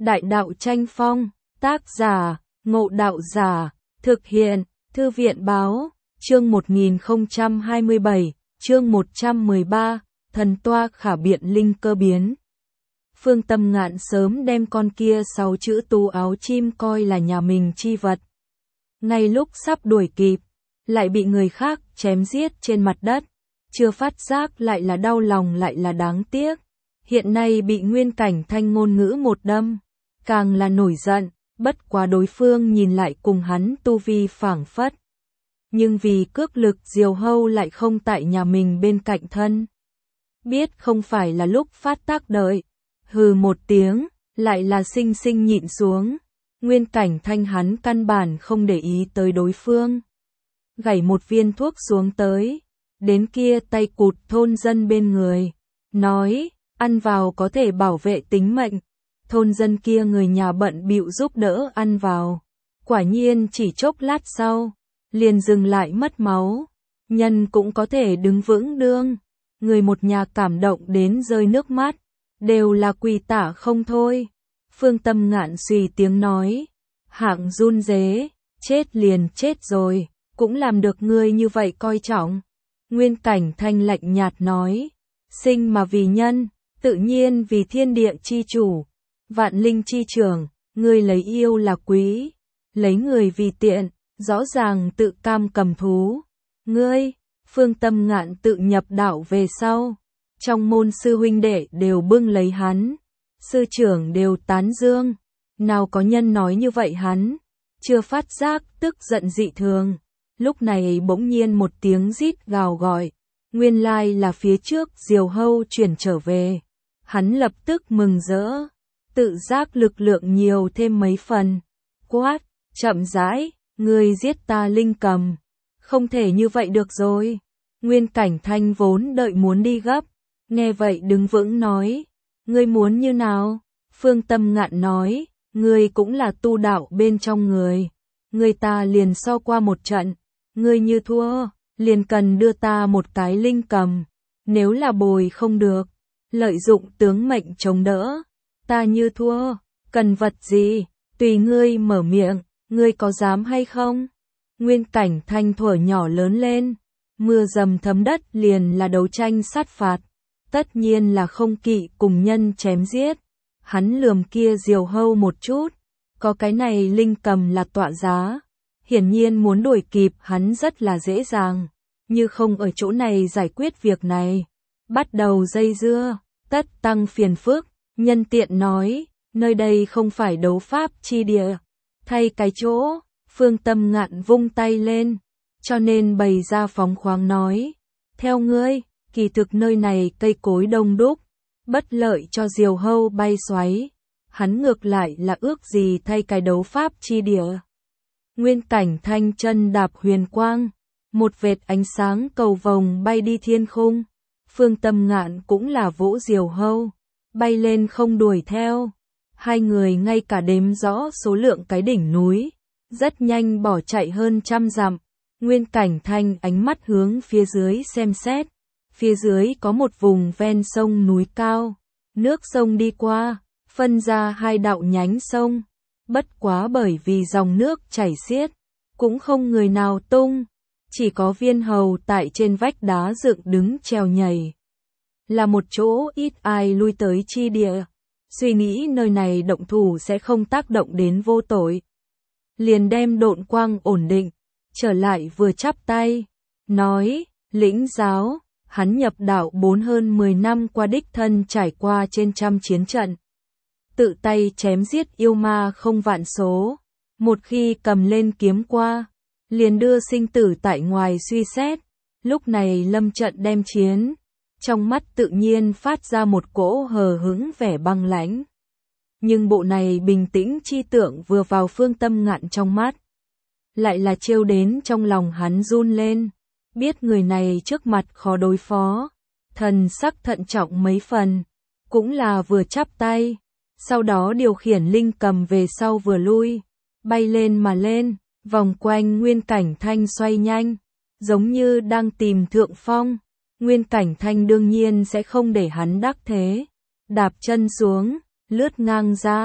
Đại đạo tranh phong, tác giả, Ngộ Đạo Giả, thực hiện, Thư viện báo, chương 1027, chương 113, thần toa khả biện linh cơ biến. Phương Tâm Ngạn sớm đem con kia 6 chữ tú áo chim coi là nhà mình chi vật. Ngay lúc sắp đuổi kịp, lại bị người khác chém giết trên mặt đất, chưa phát giác lại là đau lòng lại là đáng tiếc. Hiện nay bị Nguyên Cảnh Thanh ngôn ngữ một đâm, càng là nổi giận, bất quá đối phương nhìn lại cùng hắn tu vi phảng phất. Nhưng vì cước lực Diều Hâu lại không tại nhà mình bên cạnh thân. Biết không phải là lúc phát tác đợi, hừ một tiếng, lại là xinh xinh nhịn xuống. Nguyên Cảnh Thanh hắn căn bản không để ý tới đối phương. Gảy một viên thuốc xuống tới, đến kia tay cụt thôn dân bên người, nói, ăn vào có thể bảo vệ tính mệnh. Thôn dân kia người nhà bận bịu giúp đỡ ăn vào. Quả nhiên chỉ chốc lát sau, liền dừng lại mất máu. Nhân cũng có thể đứng vững đương. Người một nhà cảm động đến rơi nước mắt, đều là quỳ tạ không thôi. Phương Tâm Ngạn suy tiếng nói, hạng run rế, chết liền chết rồi, cũng làm được ngươi như vậy coi trọng. Nguyên Cảnh Thanh lạnh nhạt nói, sinh mà vì nhân, tự nhiên vì thiên địa chi chủ, vạn linh chi trưởng, ngươi lấy yêu là quý, lấy người vì tiện, rõ ràng tự cam cầm thú. Ngươi, Phương Tâm Ngạn tự nhập đạo về sau, trong môn sư huynh đệ đều bưng lấy hắn, sư trưởng đều tán dương, nào có nhân nói như vậy hắn, chưa phát giác tức giận dị thường. Lúc này bỗng nhiên một tiếng rít gào gọi, nguyên lai là phía trước Diều Hâu chuyển trở về. Hắn lập tức mừng rỡ, tự giác lực lượng nhiều thêm mấy phần. Quát, chậm rãi, ngươi giết ta linh cầm. Không thể như vậy được rồi. Nguyên Cảnh Thanh vốn đợi muốn đi gấp, nghe vậy đứng vững nói, ngươi muốn như nào? Phương Tâm Ngạn nói, ngươi cũng là tu đạo bên trong người. Ngươi ta liền so qua một trận, ngươi như thua, liền cần đưa ta một cái linh cầm. Nếu là bồi không được, lợi dụng tướng mệnh chống đỡ. Ta như thua, cần vật gì, tùy ngươi mở miệng, ngươi có dám hay không? Nguyên Cảnh Thanh thuở nhỏ lớn lên, mưa dầm thấm đất liền là đấu tranh sát phạt, tất nhiên là không kỵ cùng nhân chém giết. Hắn lườm kia Diều Hâu một chút, có cái này linh cầm là tọa giá, hiển nhiên muốn đuổi kịp hắn rất là dễ dàng, như không ở chỗ này giải quyết việc này, bắt đầu dây dưa, tất tăng phiền phức. Nhân tiện nói, nơi đây không phải đấu pháp chi địa, thay cái chỗ. Phương Tâm Ngạn vung tay lên, cho nên bày ra phóng khoáng nói, theo ngươi, kỳ thực nơi này cây cối đông đúc, bất lợi cho Diều Hâu bay xoáy. Hắn ngược lại là ước gì thay cái đấu pháp chi địa. Nguyên Cảnh Thanh chân đạp huyền quang, một vệt ánh sáng cầu vồng bay đi thiên khung. Phương Tâm Ngạn cũng là vỗ Diều Hâu, bay lên không đuổi theo. Hai người ngay cả đếm rõ số lượng cái đỉnh núi, rất nhanh bỏ chạy hơn 100 dặm. Nguyên Cảnh Thanh ánh mắt hướng phía dưới xem xét, phía dưới có một vùng ven sông núi cao, nước sông đi qua, phân ra hai đạo nhánh sông. Bất quá bởi vì dòng nước chảy xiết, cũng không người nào tung, chỉ có Viên Hầu tại trên vách đá dựng đứng trèo nhảy. Là một chỗ ít ai lui tới chi địa, suy nghĩ nơi này động thủ sẽ không tác động đến vô tội. Liền đem độn quang ổn định, trở lại vừa chắp tay, nói, lĩnh giáo, hắn nhập đạo 4 hơn 10 năm qua đích thân trải qua trên 100 chiến trận. Tự tay chém giết yêu ma không vạn số, một khi cầm lên kiếm qua, liền đưa sinh tử tại ngoài suy xét. Lúc này lâm trận đem chiến, trong mắt tự nhiên phát ra một cỗ hờ hững vẻ băng lãnh. Nhưng bộ này bình tĩnh chi tượng vừa vào Phương Tâm Ngạn trong mắt, lại là trêu đến trong lòng hắn run lên, biết người này trước mặt khó đối phó, thần sắc thận trọng mấy phần, cũng là vừa chắp tay, sau đó điều khiển linh cầm về sau vừa lui, bay lên mà lên, vòng quanh Nguyên Cảnh Thanh xoay nhanh, giống như đang tìm thượng phong. Nguyên Cảnh Thanh đương nhiên sẽ không để hắn đắc thế, đạp chân xuống, lướt ngang ra,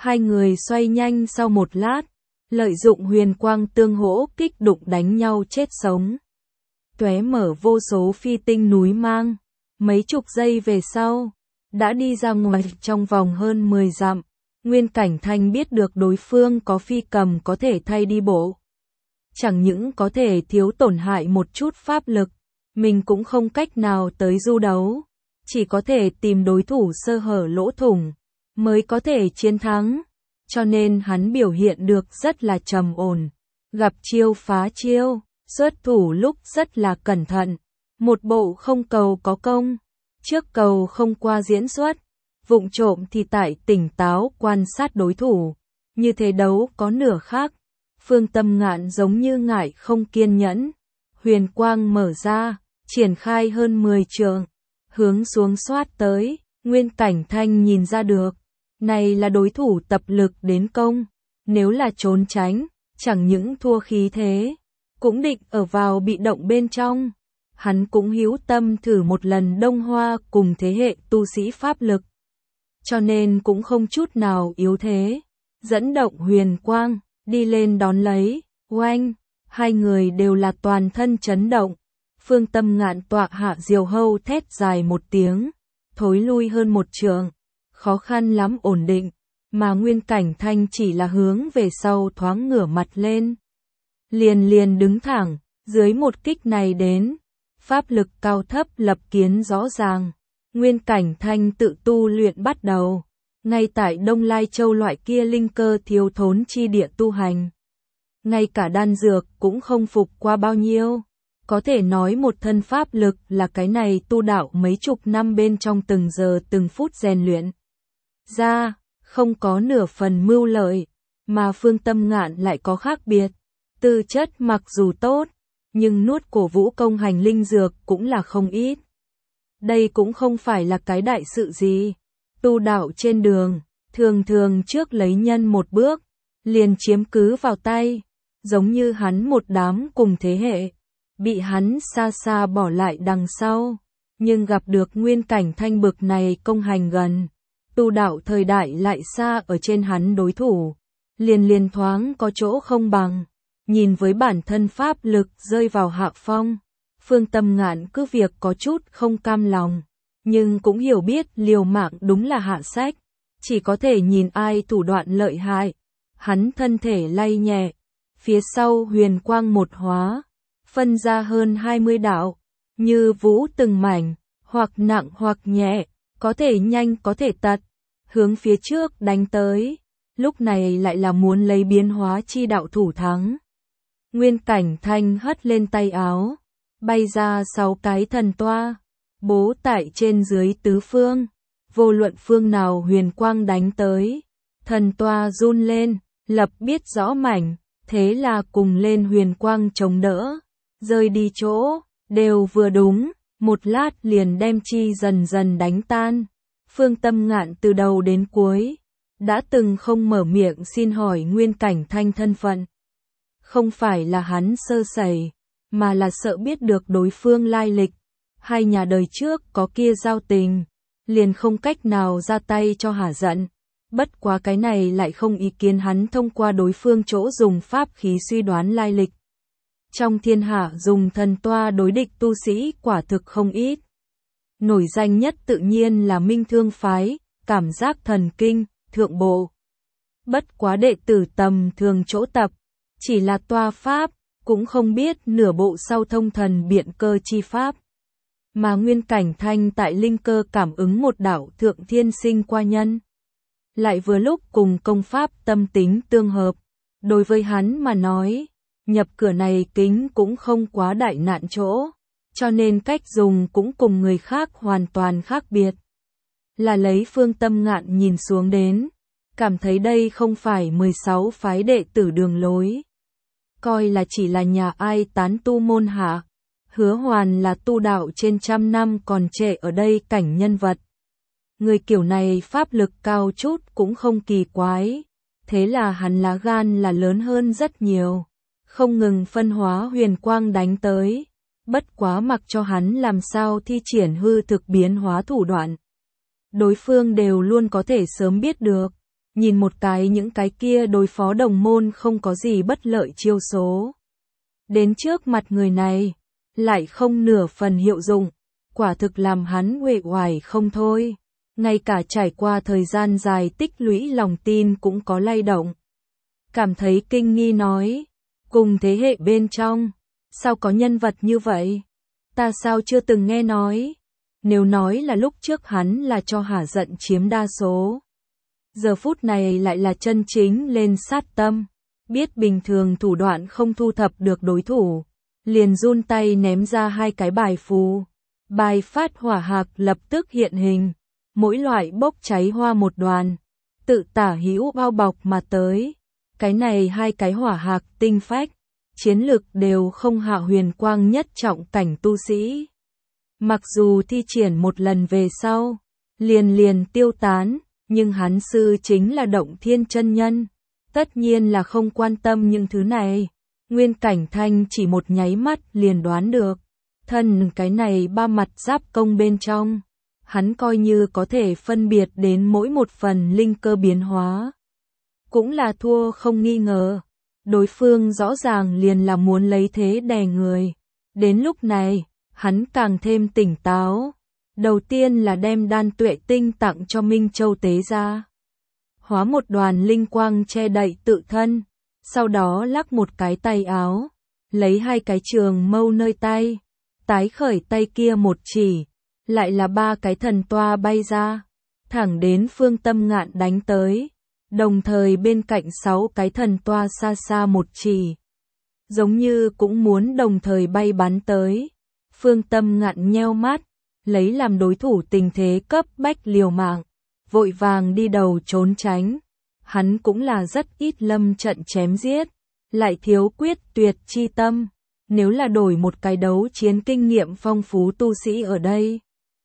Hai người xoay nhanh sau một lát, lợi dụng huyền quang tương hỗ kích đụng đánh nhau chết sống. Tóe mở vô số phi tinh núi mang, mấy chục giây về sau, đã đi ra ngoài trong vòng hơn 10 dặm. Nguyên Cảnh Thanh biết được đối phương có phi cầm có thể thay đi bộ. Chẳng những có thể thiếu tổn hại một chút pháp lực, mình cũng không cách nào tới du đấu, chỉ có thể tìm đối thủ sơ hở lỗ thủng, mới có thể chiến thắng, cho nên hắn biểu hiện được rất là trầm ổn, gặp chiêu phá chiêu, xuất thủ lúc rất là cẩn thận, một bộ không cầu có công, trước cầu không qua diễn xuất, vụng trộm thì tại tỉnh táo quan sát đối thủ, như thế đấu có nửa khác. Phương Tâm Ngạn giống như ngại không kiên nhẫn, huyền quang mở ra, triển khai hơn 10 trượng, hướng xuống xoát tới. Nguyên Cảnh Thanh nhìn ra được, này là đối thủ tập lực đến công, nếu là trốn tránh, chẳng những thua khí thế, cũng định ở vào bị động bên trong. Hắn cũng hữu tâm thử một lần Đông Hoa cùng thế hệ tu sĩ pháp lực, cho nên cũng không chút nào yếu thế, dẫn động huyền quang, đi lên đón lấy. Oanh, hai người đều là toàn thân chấn động. Phương Tâm Ngạn tọa hạ diều hâu thét dài một tiếng, thối lui hơn một trượng, khó khăn lắm ổn định, mà Nguyên Cảnh Thanh chỉ là hướng về sau thoáng ngửa mặt lên. Liền đứng thẳng, dưới một kích này đến, pháp lực cao thấp lập kiến rõ ràng. Nguyên Cảnh Thanh tự tu luyện bắt đầu, ngay tại Đông Lai Châu loại kia linh cơ thiếu thốn chi địa tu hành. Ngay cả đan dược cũng không phục qua bao nhiêu, có thể nói một thân pháp lực là cái này tu đạo mấy chục năm bên trong từng giờ từng phút rèn luyện ra, không có nửa phần mưu lợi, mà Phương Tâm Ngạn lại có khác biệt. Tư chất mặc dù tốt, nhưng nuốt cổ vũ công hành linh dược cũng là không ít. Đây cũng không phải là cái đại sự gì. Tu đạo trên đường, thường trước lấy nhân một bước, liền chiếm cứ vào tay, giống như hắn một đám cùng thế hệ, bị hắn xa xa bỏ lại đằng sau, nhưng gặp được Nguyên Cảnh Thanh bực này công hành gần, tu đạo thời đại lại xa ở trên hắn đối thủ, liền thoáng có chỗ không bằng, nhìn với bản thân pháp lực rơi vào hạ phong, Phương Tâm Ngạn cứ việc có chút không cam lòng, nhưng cũng hiểu biết liều mạng đúng là hạ sách, chỉ có thể nhìn ai thủ đoạn lợi hại. Hắn thân thể lay nhẹ, phía sau huyền quang một hóa, phân ra hơn 20 đạo, như vũ từng mảnh, hoặc nặng hoặc nhẹ, có thể nhanh có thể tật, hướng phía trước đánh tới, lúc này lại là muốn lấy biến hóa chi đạo thủ thắng. Nguyên Cảnh Thanh hất lên tay áo, bay ra 6 cái thần toa, bố tại trên dưới tứ phương, vô luận phương nào huyền quang đánh tới, thần toa run lên, lập biết rõ mảnh, thế là cùng lên huyền quang chống đỡ, rơi đi chỗ, đều vừa đúng, một lát liền đem chi dần dần đánh tan. Phương Tâm Ngạn từ đầu đến cuối, đã từng không mở miệng xin hỏi Nguyên Cảnh Thanh thân phận. Không phải là hắn sơ sẩy, mà là sợ biết được đối phương lai lịch. Hai nhà đời trước có kia giao tình, liền không cách nào ra tay cho hả giận. Bất quá cái này lại không ý kiến hắn thông qua đối phương chỗ dùng pháp khí suy đoán lai lịch. Trong thiên hạ dùng thần toa đối địch tu sĩ quả thực không ít. Nổi danh nhất tự nhiên là Minh Thương phái, cảm giác thần kinh, thượng bộ. Bất quá đệ tử tầm thường chỗ tập, chỉ là toa pháp, cũng không biết nửa bộ sau thông thần biện cơ chi pháp. Mà Nguyên Cảnh Thanh tại linh cơ cảm ứng một đạo thượng thiên sinh qua nhân. Lại vừa lúc cùng công pháp tâm tính tương hợp, đối với hắn mà nói, nhập cửa này kính cũng không quá đại nạn chỗ, cho nên cách dùng cũng cùng người khác hoàn toàn khác biệt. Là lấy Phương Tâm Ngạn nhìn xuống đến, cảm thấy đây không phải 16 phái đệ tử đường lối. Coi là chỉ là nhà ai tán tu môn hạ, Hứa Hoàn là tu đạo trên trăm năm còn trệ ở đây cảnh nhân vật. Người kiểu này pháp lực cao chút cũng không kỳ quái, thế là hắn lá gan là lớn hơn rất nhiều, không ngừng phân hóa huyền quang đánh tới, bất quá mặc cho hắn làm sao thi triển hư thực biến hóa thủ đoạn. Đối phương đều luôn có thể sớm biết được, nhìn một cái những cái kia đối phó đồng môn không có gì bất lợi chiêu số. Đến trước mặt người này, lại không nửa phần hiệu dụng, quả thực làm hắn uể oải không thôi. Ngay cả trải qua thời gian dài tích lũy lòng tin cũng có lay động. Cảm thấy kinh nghi nói, cùng thế hệ bên trong, sao có nhân vật như vậy? Ta sao chưa từng nghe nói? Nếu nói là lúc trước hắn là cho hả giận chiếm đa số. Giờ phút này lại là chân chính lên sát tâm. Biết bình thường thủ đoạn không thu thập được đối thủ. Liền run tay ném ra 2 cái bài phù. Bài phát hỏa hạc lập tức hiện hình. Mỗi loại bốc cháy hoa một đoàn. Tự tả hữu bao bọc mà tới. Cái này 2 cái hỏa hạc tinh phách. Chiến lực đều không hạ huyền quang nhất trọng cảnh tu sĩ. Mặc dù thi triển một lần về sau, liền tiêu tán, nhưng hắn sư chính là Động Thiên chân nhân, tất nhiên là không quan tâm những thứ này. Nguyên Cảnh Thanh chỉ một nháy mắt liền đoán được, thân cái này 3 mặt giáp công bên trong, hắn coi như có thể phân biệt đến mỗi một phần linh cơ biến hóa. Cũng là thua không nghi ngờ, đối phương rõ ràng liền là muốn lấy thế đè người. Đến lúc này, hắn càng thêm tỉnh táo. Đầu tiên là đem đan tuệ tinh tặng cho Minh Châu tế ra. Hóa một đoàn linh quang che đậy tự thân. Sau đó lắc một cái tay áo. Lấy 2 cái trường mâu nơi tay. Tái khởi tay kia một chỉ. Lại là 3 cái thần toa bay ra. Thẳng đến Phương Tâm Ngạn đánh tới. Đồng thời bên cạnh 6 cái thần toa xa xa một chỉ. Giống như cũng muốn đồng thời bay bắn tới. Phương Tâm Ngạn nheo mắt, lấy làm đối thủ tình thế cấp bách liều mạng, vội vàng đi đầu trốn tránh. Hắn cũng là rất ít lâm trận chém giết, lại thiếu quyết tuyệt chi tâm. Nếu là đổi một cái đấu chiến kinh nghiệm phong phú tu sĩ ở đây,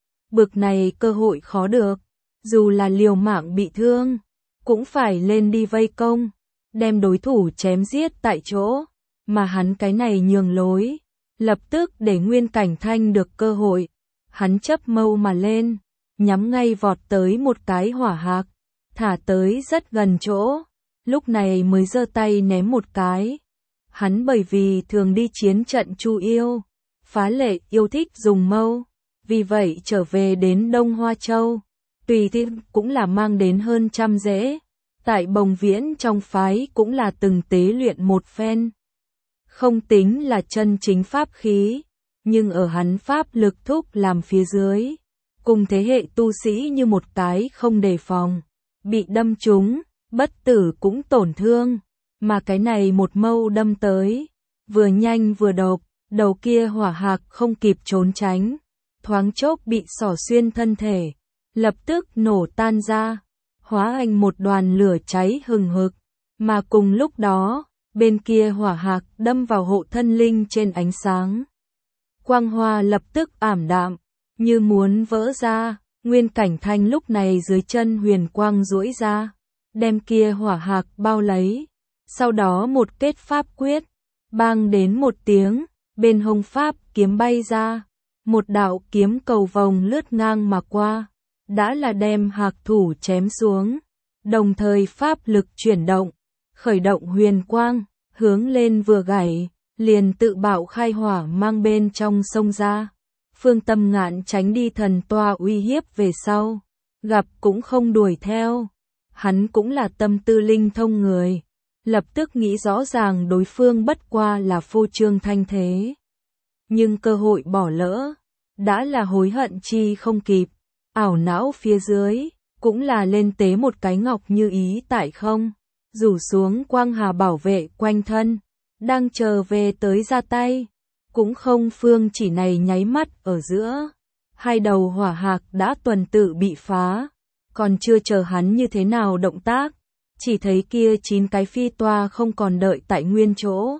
bực này cơ hội khó được, dù là liều mạng bị thương, cũng phải lên đi vây công, đem đối thủ chém giết tại chỗ, mà hắn cái này nhường lối. Lập tức để Nguyên Cảnh Thanh được cơ hội, hắn chấp mâu mà lên, nhắm ngay vọt tới một cái hỏa hạc, thả tới rất gần chỗ, lúc này mới giơ tay ném một cái. Hắn bởi vì thường đi chiến trận Chu Yêu, phá lệ yêu thích dùng mâu, vì vậy trở về đến Đông Hoa Châu, tùy tiện cũng là mang đến hơn 100 rễ, tại Bồng Viễn trong phái cũng là từng tế luyện một phen. Không tính là chân chính pháp khí, nhưng ở hắn pháp lực thúc làm phía dưới, cùng thế hệ tu sĩ như một cái không đề phòng, bị đâm trúng, bất tử cũng tổn thương, mà cái này một mâu đâm tới, vừa nhanh vừa độc, đầu kia hỏa hạc không kịp trốn tránh, thoáng chốc bị xỏ xuyên thân thể, lập tức nổ tan ra, hóa thành một đoàn lửa cháy hừng hực, mà cùng lúc đó, bên kia hỏa hạc đâm vào hộ thân linh trên ánh sáng. Quang hoa lập tức ảm đạm, như muốn vỡ ra, Nguyên Cảnh Thanh lúc này dưới chân huyền quang duỗi ra, đem kia hỏa hạc bao lấy, sau đó một kết pháp quyết, bang đến một tiếng, bên hông pháp kiếm bay ra, một đạo kiếm cầu vòng lướt ngang mà qua, đã là đem hạc thủ chém xuống, đồng thời pháp lực chuyển động, khởi động huyền quang, hướng lên vừa gảy, liền tự bạo khai hỏa mang bên trong sông ra. Phương Tâm Ngạn tránh đi thần toa uy hiếp về sau, gặp cũng không đuổi theo. Hắn cũng là tâm tư linh thông người, lập tức nghĩ rõ ràng đối phương bất qua là phô trương thanh thế. Nhưng cơ hội bỏ lỡ, đã là hối hận chi không kịp, ảo não phía dưới, cũng là lên tế một cái ngọc như ý tại không, rủ xuống quang hà bảo vệ quanh thân, đang chờ về tới ra tay. Cũng không phương chỉ này nháy mắt ở giữa, 2 đầu hỏa hạc đã tuần tự bị phá, còn chưa chờ hắn như thế nào động tác, chỉ thấy kia 9 cái phi toa không còn đợi tại nguyên chỗ,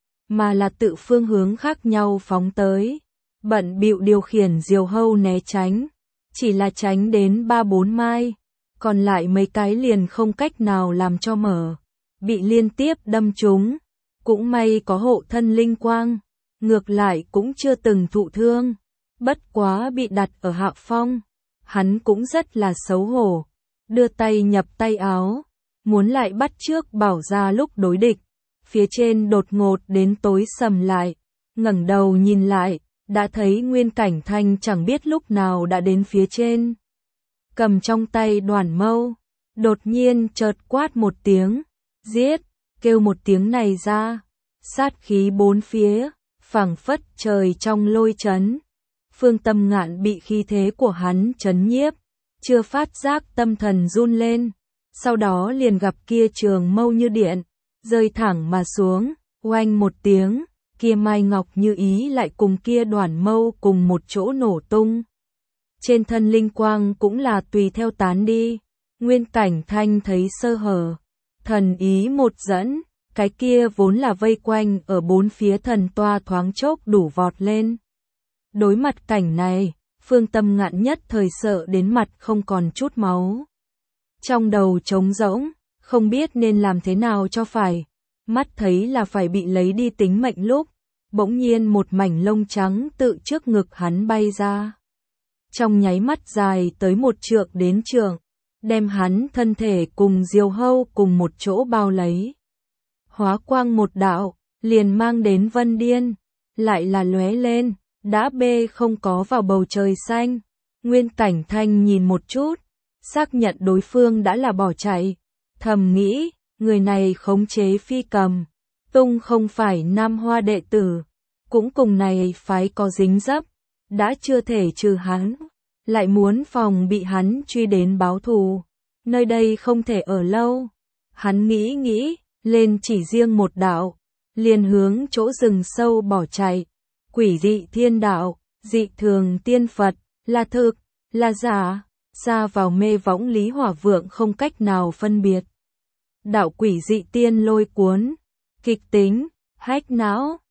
mà là tự phương hướng khác nhau phóng tới, bận bịu điều khiển diều hâu né tránh, chỉ là tránh đến 3-4 mai, còn lại mấy cái liền không cách nào làm cho mở, bị liên tiếp đâm trúng, cũng may có hộ thân linh quang. Ngược lại cũng chưa từng thụ thương, bất quá bị đặt ở hạ phong, hắn cũng rất là xấu hổ, đưa tay nhập tay áo, muốn lại bắt chước Bảo Gia lúc đối địch. Phía trên đột ngột đến tối sầm lại, ngẩng đầu nhìn lại, đã thấy Nguyên Cảnh Thanh chẳng biết lúc nào đã đến phía trên. Cầm trong tay đoàn mâu, đột nhiên chợt quát một tiếng, giết, kêu một tiếng này ra, sát khí bốn phía, phảng phất trời trong lôi chấn. Phương Tâm Ngạn bị khí thế của hắn chấn nhiếp, chưa phát giác tâm thần run lên, sau đó liền gặp kia trường mâu như điện, rơi thẳng mà xuống, oanh một tiếng, kia mai ngọc như ý lại cùng kia đoàn mâu cùng một chỗ nổ tung. Trên thân linh quang cũng là tùy theo tán đi, Nguyên Cảnh Thanh thấy sơ hở, thần ý một dẫn, cái kia vốn là vây quanh ở bốn phía thần toa thoáng chốc đủ vọt lên. Đối mặt cảnh này, Phương Tâm Ngạn nhất thời sợ đến mặt không còn chút máu. Trong đầu trống rỗng, không biết nên làm thế nào cho phải, mắt thấy là phải bị lấy đi tính mệnh lúc, bỗng nhiên một mảnh lông trắng tự trước ngực hắn bay ra. Trong nháy mắt dài tới 1 trượng đến trượng, đem hắn thân thể cùng diều hâu cùng một chỗ bao lấy. Hóa quang một đạo, liền mang đến Vân Điên, lại là lóe lên, đã bê không có vào bầu trời xanh. Nguyên Cảnh Thanh nhìn một chút, xác nhận đối phương đã là bỏ chạy, thầm nghĩ, người này khống chế phi cầm, tung không phải Nam Hoa đệ tử, cũng cùng này phái có dính dấp, đã chưa thể trừ hắn, lại muốn phòng bị hắn truy đến báo thù, nơi đây không thể ở lâu. Hắn nghĩ, lên chỉ riêng một đạo, liền hướng chỗ rừng sâu bỏ chạy. Quỷ dị thiên đạo, dị thường tiên Phật, là thực, là giả, xa vào mê võng Lý Hỏa Vượng không cách nào phân biệt. Đạo quỷ dị tiên lôi cuốn, kịch tính, hách não.